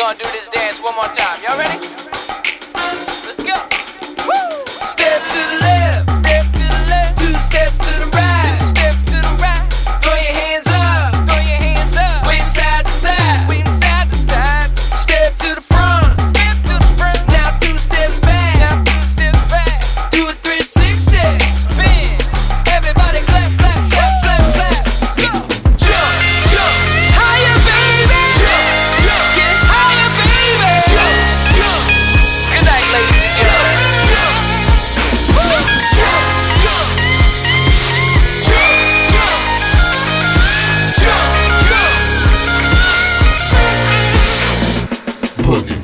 gonna do this dance one more time. Y'all ready? Let's go. Woo! Step to the left, step to the left, 2 steps to the right, 2 steps to the right. Throw your hands up, throw your hands up. Wave side to side, wave side to side. Step to the front, step to the front. Now 2 steps back, now 2 steps back. Do a 360, spin. Everybody clap, clap, clap, clap, clap. Go. Jump, jump, higher, baby. Jump, jump, get higher, baby. Jump, jump. Good night, ladies and gentlemen. Jump, jump, jump, jump, jump, jump, jump, jump. Boogie.